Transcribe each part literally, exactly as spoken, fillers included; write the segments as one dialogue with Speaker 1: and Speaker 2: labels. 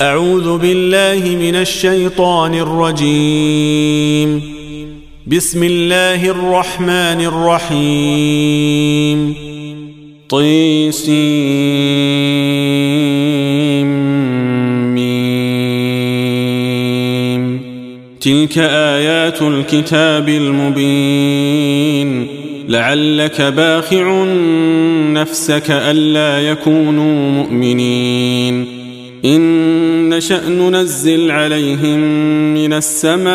Speaker 1: أعوذ بالله من الشيطان الرجيم. بسم الله الرحمن الرحيم. طيسيم. تلك آيات الكتاب المبين. لعلك باخع نفسك ألا يكونوا مؤمنين. إن نشأ ننزل عليهم من السماء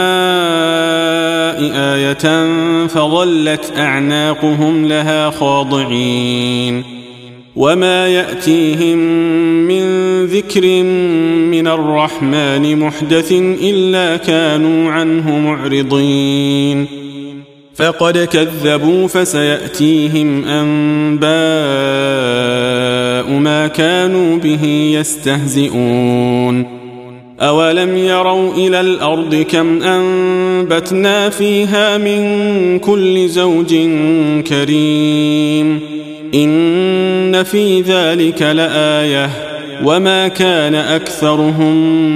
Speaker 1: آية فظلت أعناقهم لها خاضعين. وما يأتيهم من ذكر من الرحمن محدث إلا كانوا عنه معرضين. فقد كذبوا فسيأتيهم أنباء ما كانوا به يستهزئون. أولم يروا إلى الأرض كم أنبتنا فيها من كل زوج كريم. إن في ذلك لآية وما كان أكثرهم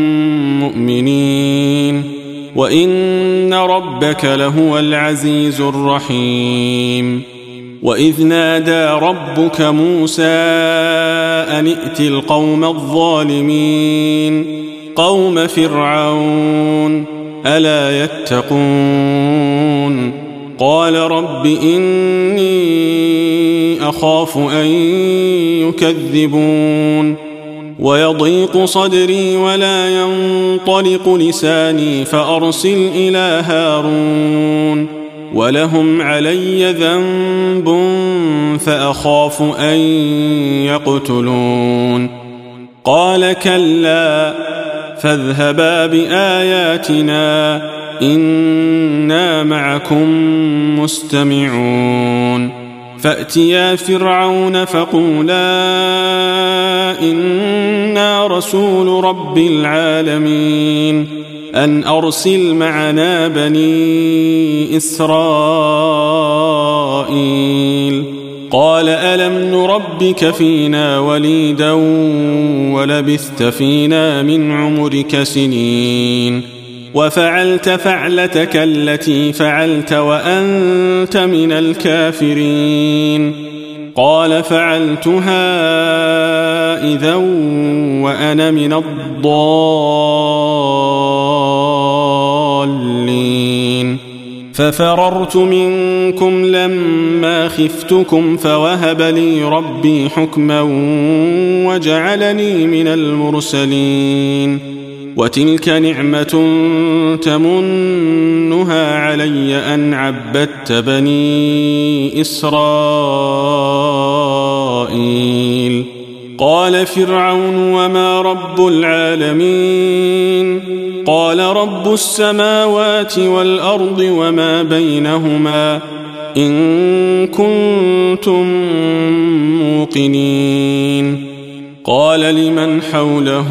Speaker 1: مؤمنين. وإن ربك لهو العزيز الرحيم. وإذ نادى ربك موسى أن ائت القوم الظالمين قوم فرعون ألا يتقون. قال رب إني أخاف أن يكذبون ويضيق صدري ولا ينطلق لساني فأرسل إلى هارون ولهم علي ذنب فأخاف أن يقتلون. قال كلا فاذهبا بآياتنا إنا معكم مستمعون. فأتيا فرعون فقولا إنا رسول رب العالمين أن أرسل معنا بني إسرائيل. قال ألم نربك فينا وليدا ولبثت فينا من عمرك سنين وفعلت فعلتك التي فعلت وأنت من الكافرين. قال فعلتها إذا وأنا من الضالين. ففررت منكم لما خفتكم فوهب لي ربي حكما وجعلني من المرسلين. وتلك نعمة تمنها علي أن عبدت بني إسرائيل. قال فرعون وما رب العالمين. قال رب السماوات والأرض وما بينهما إن كنتم موقنين. قال لمن حوله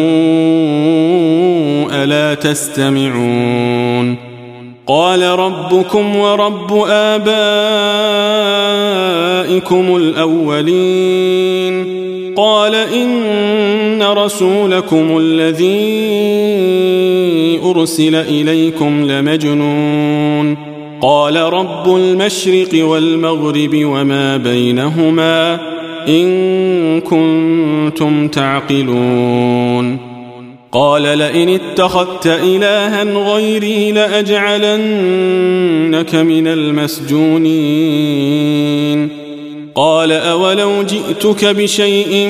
Speaker 1: ألا تستمعون. قال ربكم ورب آبائكم الأولين. قال إن رسولكم الذي أرسل إليكم لمجنون. قال رب المشرق والمغرب وما بينهما إن كنتم تعقلون. قال لئن اتخذت إلها غيري لأجعلنك من المسجونين. قال أولو جئتك بشيء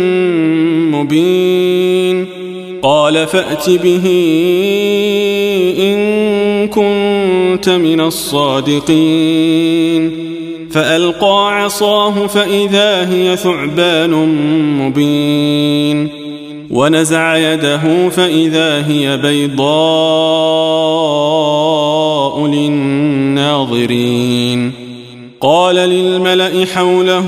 Speaker 1: مبين. قال فأت به إن كنت من الصادقين. فألقى عصاه فإذا هي ثعبان مبين. ونزع يده فإذا هي بيضاء للناظرين. قال للملأ حوله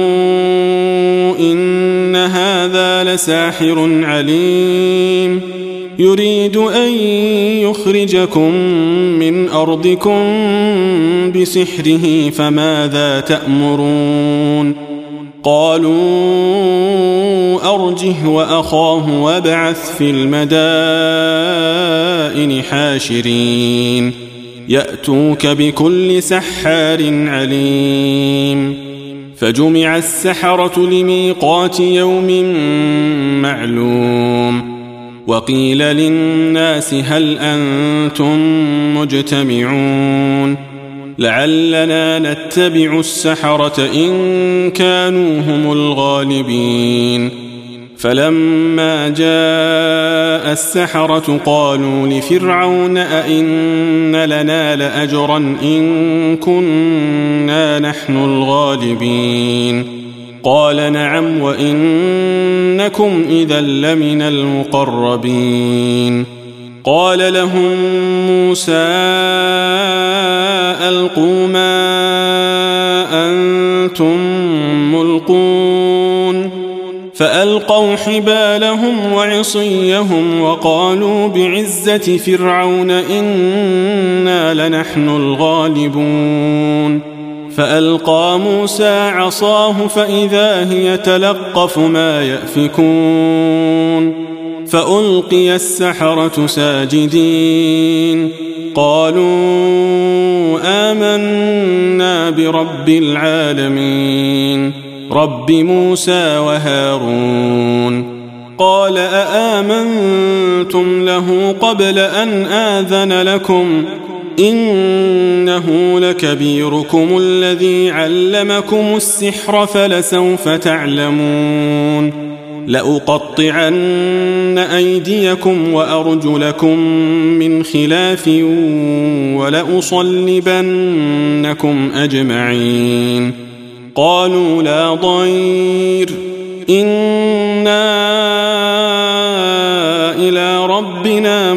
Speaker 1: إن هذا لساحر عليم يريد أن يخرجكم من أرضكم بسحره فماذا تأمرون. قالوا أرجه وأخاه وابعث في المدائن حاشرين يأتوك بكل سحار عليم فجمع السحرة لميقات يوم معلوم وقيل للناس هل أنتم مجتمعون لعلنا نتبع السحرة إن كانوا هم الغالبين فلما جاء السحرة قالوا لفرعون أئن لنا لأجرا إن كنا نحن الغالبين قال نعم وإنكم إذا لمن المقربين قال لهم موسى ألقوا ما أنتم ملقون فألقوا حبالهم وعصيهم وقالوا بعزة فرعون إنا لنحن الغالبون فألقى موسى عصاه فإذا هي تلقف ما يأفكون فألقي السحرة ساجدين قالوا آمنا برب العالمين رب موسى وهارون قال أآمنتم له قبل أن آذن لكم إنه لكبيركم الذي علمكم السحر فلسوف تعلمون لأقطعن أيديكم وأرجلكم من خلاف ولأصلبنكم أجمعين قالوا لا ضير إنا إلى ربنا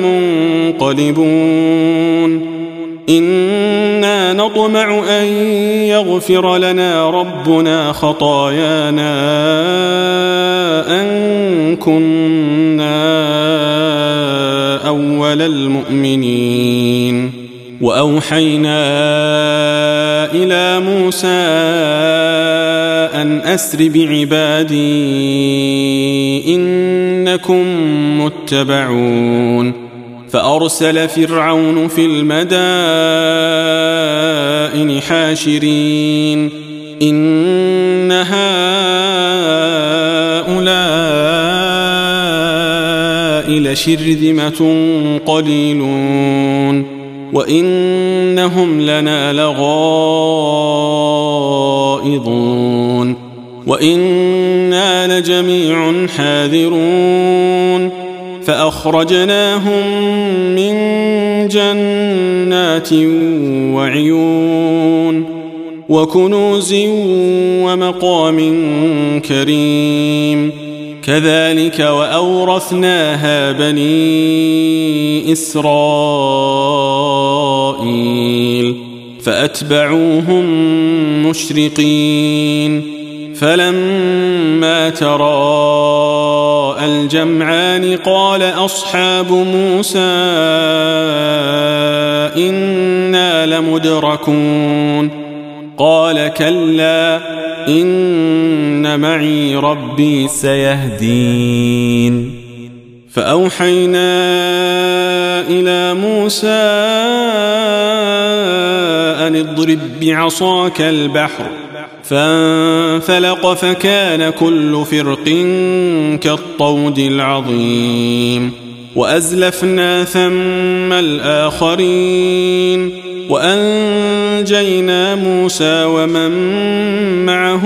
Speaker 1: منقلبون إنا نطمع أن يغفر لنا ربنا خطايانا أن كنا أول المؤمنين وأوحينا إلى موسى أن أسر بعبادي إنكم متبعون فأرسل فرعون في المدائن حاشرين إن هؤلاء لشرذمة قليلون وإنهم لنا لغائظون وإنا لجميع حاذرون فأخرجناهم من جنات وعيون وكنوز ومقام كريم كذلك وأورثناها بني إسرائيل فأتبعوهم مشرقين فلما تراءى الجمعان قال أصحاب موسى إنا لمدركون قال كلا إن معي ربي سيهدين فأوحينا إلى موسى أن اضرب بعصاك البحر فانفلق فكان كل فرق كالطود العظيم وأزلفنا ثم الآخرين وأنجينا موسى ومن معه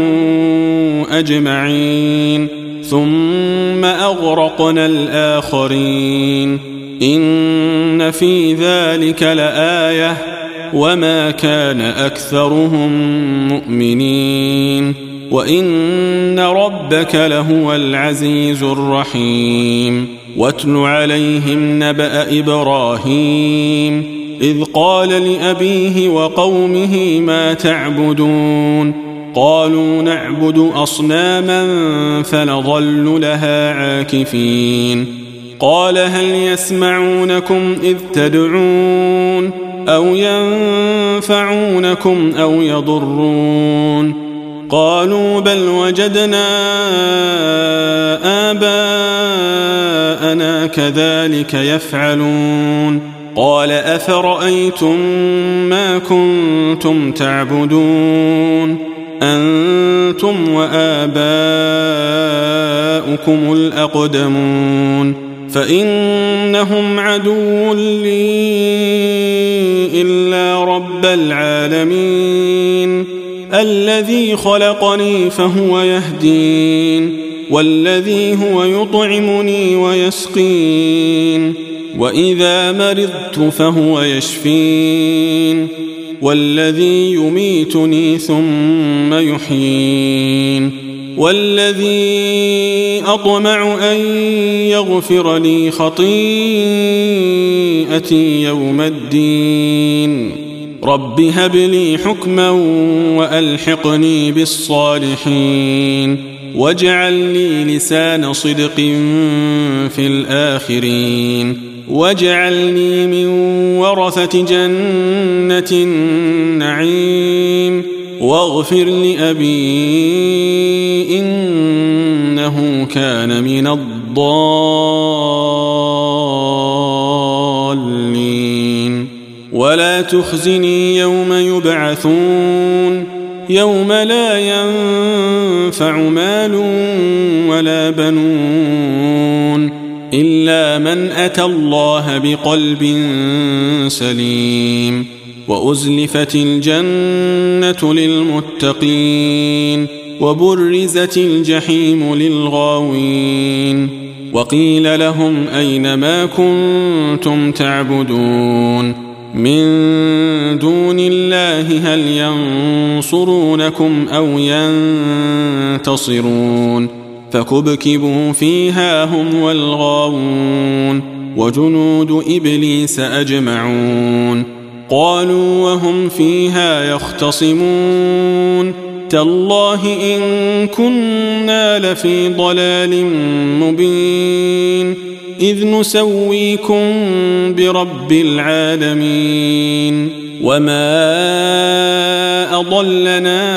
Speaker 1: أجمعين ثم أغرقنا الآخرين إن في ذلك لآية وما كان أكثرهم مؤمنين وإن ربك لهو العزيز الرحيم واتل عليهم نبأ إبراهيم إذ قال لأبيه وقومه ما تعبدون قالوا نعبد أصناما فنظل لها عاكفين قال هل يسمعونكم إذ تدعون أو ينفعونكم أو يضرون قالوا بل وجدنا آباءنا كذلك يفعلون قال أفرأيتم ما كنتم تعبدون أنتم وآباؤكم الأقدمون فإنهم عدو لي إلا رب العالمين الذي خلقني فهو يهدين والذي هو يطعمني ويسقين وإذا مرضت فهو يشفين والذي يميتني ثم يحيين والذي أطمع أن يغفر لي خطيئتي يوم الدين رب هب لي حكما وألحقني بالصالحين واجعل لي لسان صدق في الآخرين واجعلني من ورثة جنة النعيم واغفر لأبي إنه كان من الضالين ولا تخزني يوم يبعثون يوم لا ينفع مال ولا بنون إلا من أتى الله بقلب سليم وأزلفت الجنة للمتقين وبرزت الجحيم للغاوين وقيل لهم أين ما كنتم تعبدون من دون الله هل ينصرونكم أو ينتصرون فكبكبوا فيها هم والغاوون وجنود إبليس أجمعون قالوا وهم فيها يختصمون تالله إن كنا لفي ضلال مبين إذ نسويكم برب العالمين وما أضلنا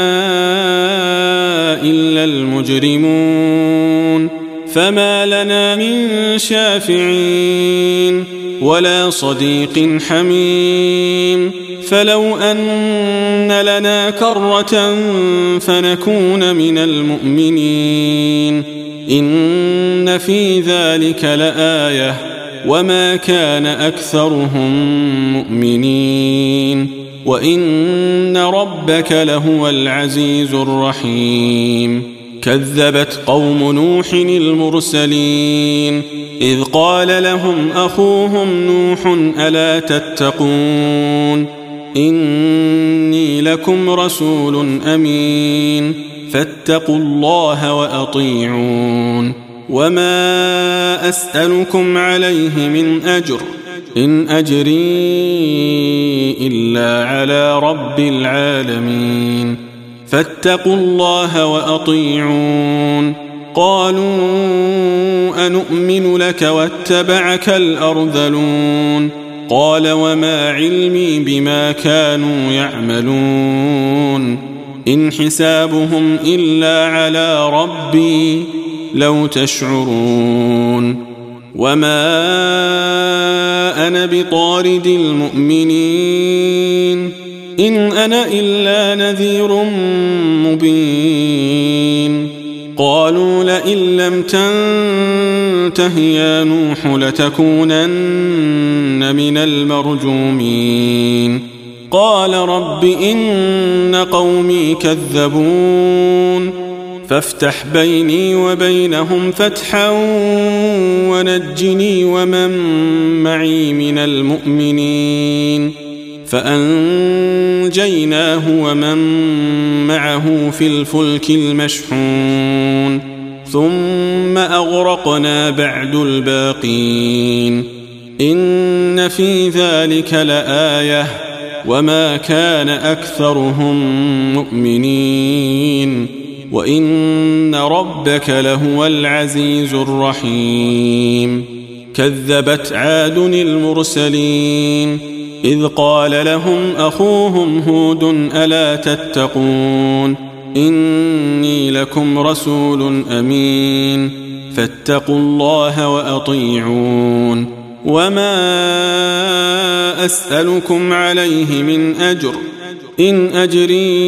Speaker 1: إلا المجرمون فما لنا من شافعين ولا صديق حميم فلو أن لنا كرة فنكون من المؤمنين إن في ذلك لآية وما كان أكثرهم مؤمنين وإن ربك لهو العزيز الرحيم كذبت قوم نوح المرسلين إذ قال لهم أخوهم نوح ألا تتقون إني لكم رسول أمين فاتقوا الله وأطيعون وما أسألكم عليه من أجر إن أجري إلا على رب العالمين فاتقوا الله وأطيعون قالوا أنؤمن لك واتبعك الأرذلون قال وما علمي بما كانوا يعملون إن حسابهم إلا على ربي لو تشعرون وما أنا بطارد المؤمنين إن أنا إلا نذير مبين قالوا لئن لم تنته يا نوح لتكونن من المرجومين قال رب إن قومي كذبون فافتح بيني وبينهم فتحا ونجني ومن معي من المؤمنين فأنجيناه ومن معه في الفلك المشحون ثم أغرقنا بعد الباقين إن في ذلك لآية وما كان أكثرهم مؤمنين وإن ربك لهو العزيز الرحيم كذبت عاد المرسلين إذ قال لهم أخوهم هود ألا تتقون إني لكم رسول أمين فاتقوا الله وأطيعون وما أسألكم عليه من أجر إن أجري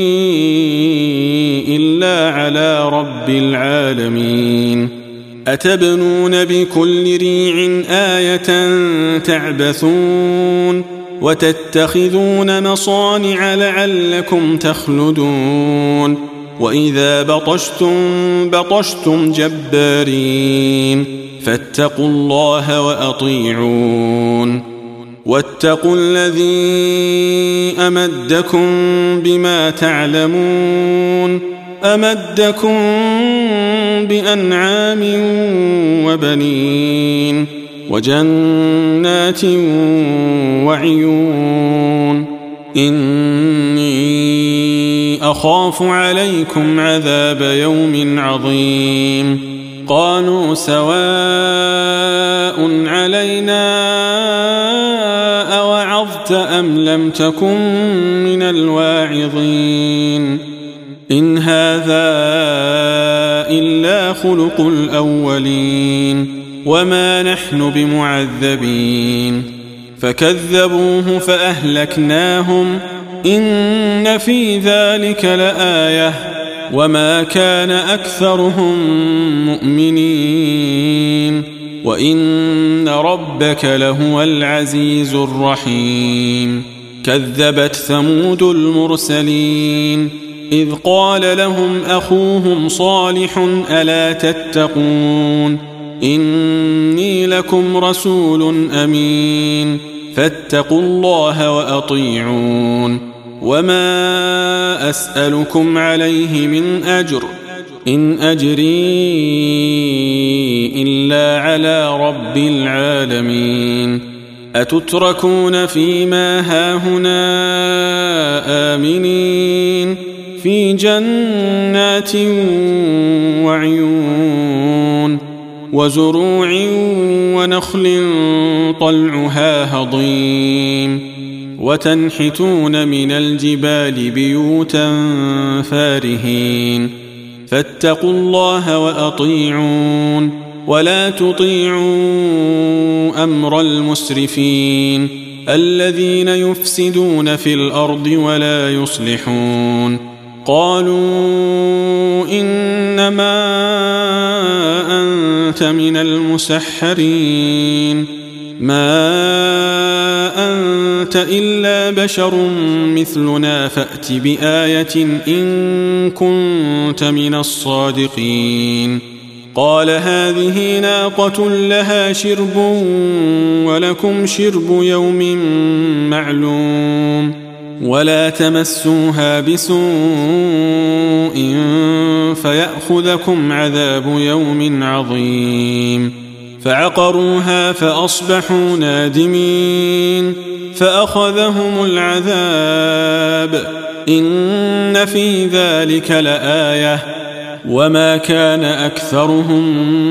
Speaker 1: إلا على رب العالمين أتبنون بكل ريع آية تعبثون وتتخذون مصانع لعلكم تخلدون وإذا بطشتم بطشتم جبارين فاتقوا الله وأطيعون واتقوا الذي أمدكم بما تعلمون أمدكم بأنعام وبنين وجنات وعيون إني أخاف عليكم عذاب يوم عظيم قالوا سواء علينا أوعظت أم لم تكن من الواعظين إن هذا إلا خلق الأولين وما نحن بمعذبين فكذبوه فأهلكناهم إن في ذلك لآية وما كان أكثرهم مؤمنين وإن ربك لهو العزيز الرحيم كذبت ثمود المرسلين إذ قال لهم أخوهم صالح ألا تتقون إني لكم رسول أمين فاتقوا الله وأطيعون وما أسألكم عليه من أجر إن أجري إلا على رب العالمين أتتركون فيما هاهنا آمنين في جنات وعيون وزروع ونخل طلعها هضيم وتنحتون من الجبال بيوتا فارهين فاتقوا الله وأطيعون ولا تطيعوا أمر المسرفين الذين يفسدون في الأرض ولا يصلحون قالوا إنما أنت من المسحرين ما أنت إلا بشر مثلنا فأت بآية إن كنت من الصادقين قال هذه ناقة لها شرب ولكم شرب يوم معلوم ولا تمسوها بسوء فيأخذكم عذاب يوم عظيم فعقروها فأصبحوا نادمين فأخذهم العذاب إن في ذلك لآية وما كان أكثرهم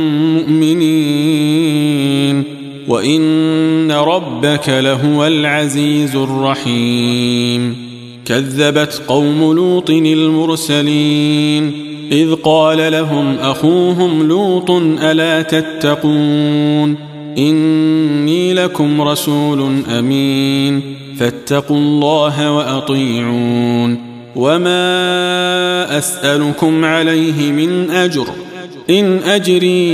Speaker 1: مؤمنين وإن ربك لهو العزيز الرحيم كذبت قوم لوط المرسلين إذ قال لهم أخوهم لوط ألا تتقون إني لكم رسول أمين فاتقوا الله وأطيعون وما أسألكم عليه من أجر إن أجري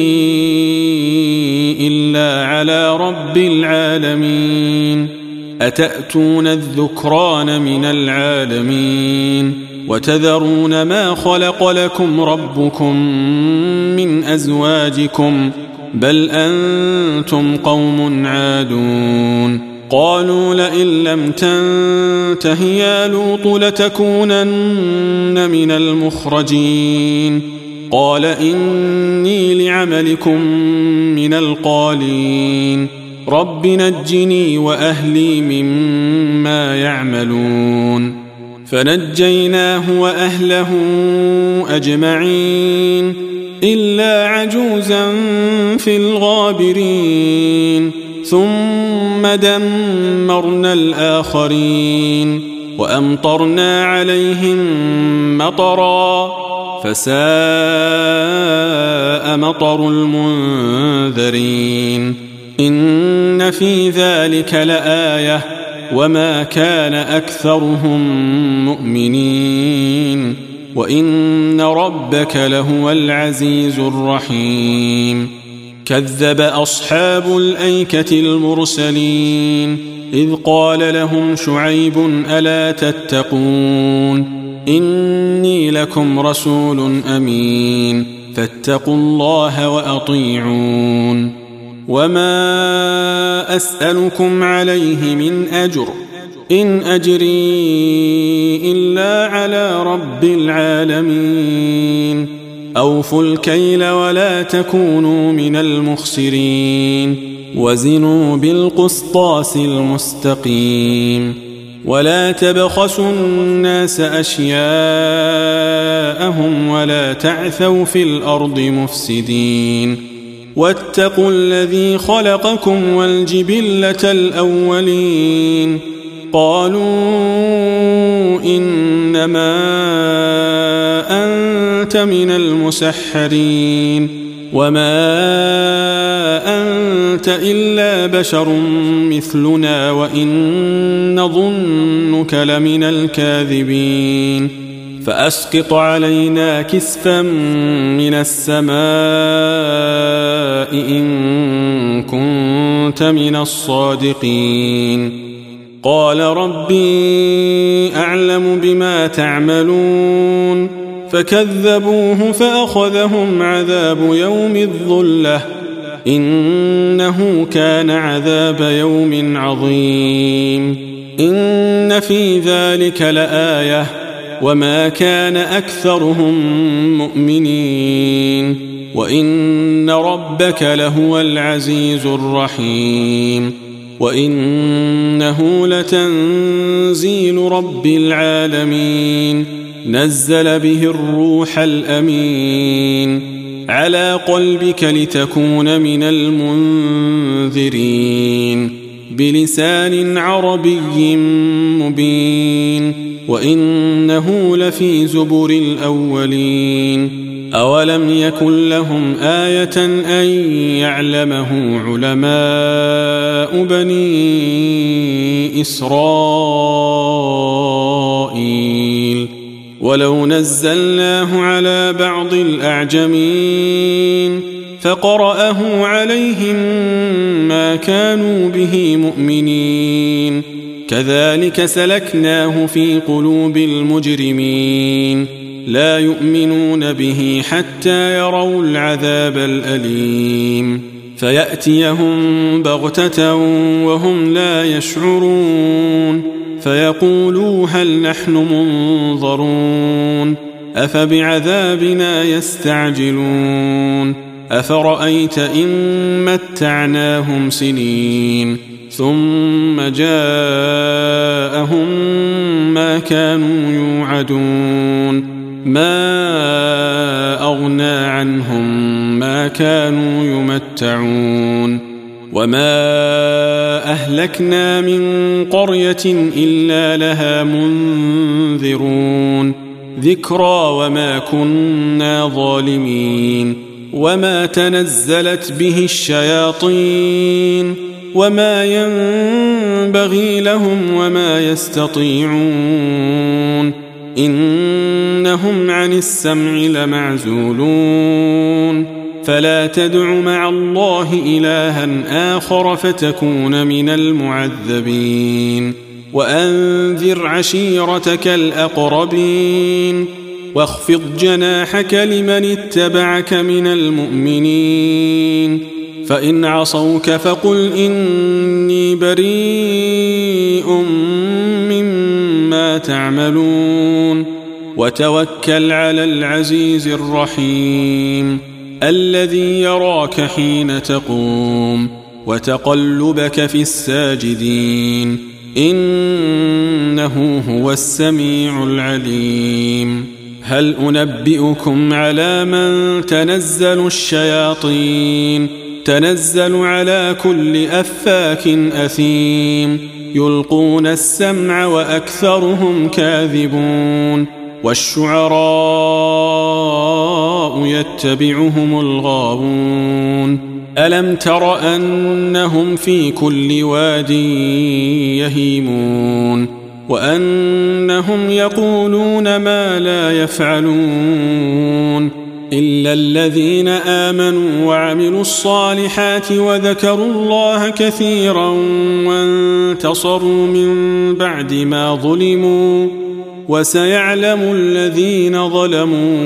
Speaker 1: إلا على رب العالمين أتأتون الذكران من العالمين وتذرون ما خلق لكم ربكم من أزواجكم بل أنتم قوم عادون قالوا لئن لم تنته يا لوط لتكونن من المخرجين قال إني لعملكم من القالين رب نجني وأهلي مما يعملون فنجيناه وأهله أجمعين إلا عجوزا في الغابرين ثم دمرنا الآخرين وأمطرنا عليهم مطرا فساء مطر المنذرين إن في ذلك لآية وما كان أكثرهم مؤمنين وإن ربك لهو العزيز الرحيم كذب أصحاب الأيكة المرسلين إذ قال لهم شعيب ألا تتقون إني لكم رسول أمين فاتقوا الله وأطيعون وما أسألكم عليه من أجر إن أجري إلا على رب العالمين أوفوا الكيل ولا تكونوا من المخسرين وزنوا بالقسطاس المستقيم ولا تبخسوا الناس أشياءهم ولا تعثوا في الأرض مفسدين واتقوا الذي خلقكم والجبلة الأولين قالوا إنما أنت من المسحرين وما أنت إلا بشر مثلنا وإن نظنك لمن الكاذبين فأسقط علينا كسفا من السماء إن كنت من الصادقين قال ربي أعلم بما تعملون فكذبوه فأخذهم عذاب يوم الظلة إنه كان عذاب يوم عظيم إن في ذلك لآية وما كان أكثرهم مؤمنين وإن ربك لهو العزيز الرحيم وإنه لتنزيل رب العالمين نزل به الروح الأمين على قلبك لتكون من المنذرين بلسان عربي مبين وإنه لفي زبر الأولين أولم يكن لهم آية أن يعلمه علماء بني إسرائيل ولو نزلناه على بعض الأعجمين فقرأه عليهم ما كانوا به مؤمنين كذلك سلكناه في قلوب المجرمين لا يؤمنون به حتى يروا العذاب الأليم فيأتيهم بغتة وهم لا يشعرون فيقولوا هل نحن منظرون أفبعذابنا يستعجلون أفرأيت إن متعناهم سنين ثم جاءهم ما كانوا يوعدون ما أغنى عنهم ما كانوا يمتعون وما أهلكنا من قرية إلا لها منذرون ذكرى وما كنا ظالمين وما تنزلت به الشياطين وما ينبغي لهم وما يستطيعون إنهم عن السمع لمعزولون فلا تدع مع الله إلها آخر فتكون من المعذبين وأنذر عشيرتك الأقربين واخفض جناحك لمن اتبعك من المؤمنين فإن عصوك فقل إني بريء مما تعملون وتوكل على العزيز الرحيم الذي يراك حين تقوم وتقلبك في الساجدين إنه هو السميع العليم هل أنبئكم على من تنزل الشياطين تنزل على كل أفاك أثيم يلقون السمع وأكثرهم كاذبون والشعراء يتبعهم الغاوون ألم تر أنهم في كل واد يهيمون وأنهم يقولون ما لا يفعلون إلا الذين آمنوا وعملوا الصالحات وذكروا الله كثيرا وانتصروا من بعد ما ظلموا وسيعلم الذين ظلموا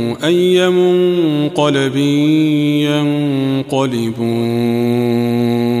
Speaker 1: أي منقلب ينقلبون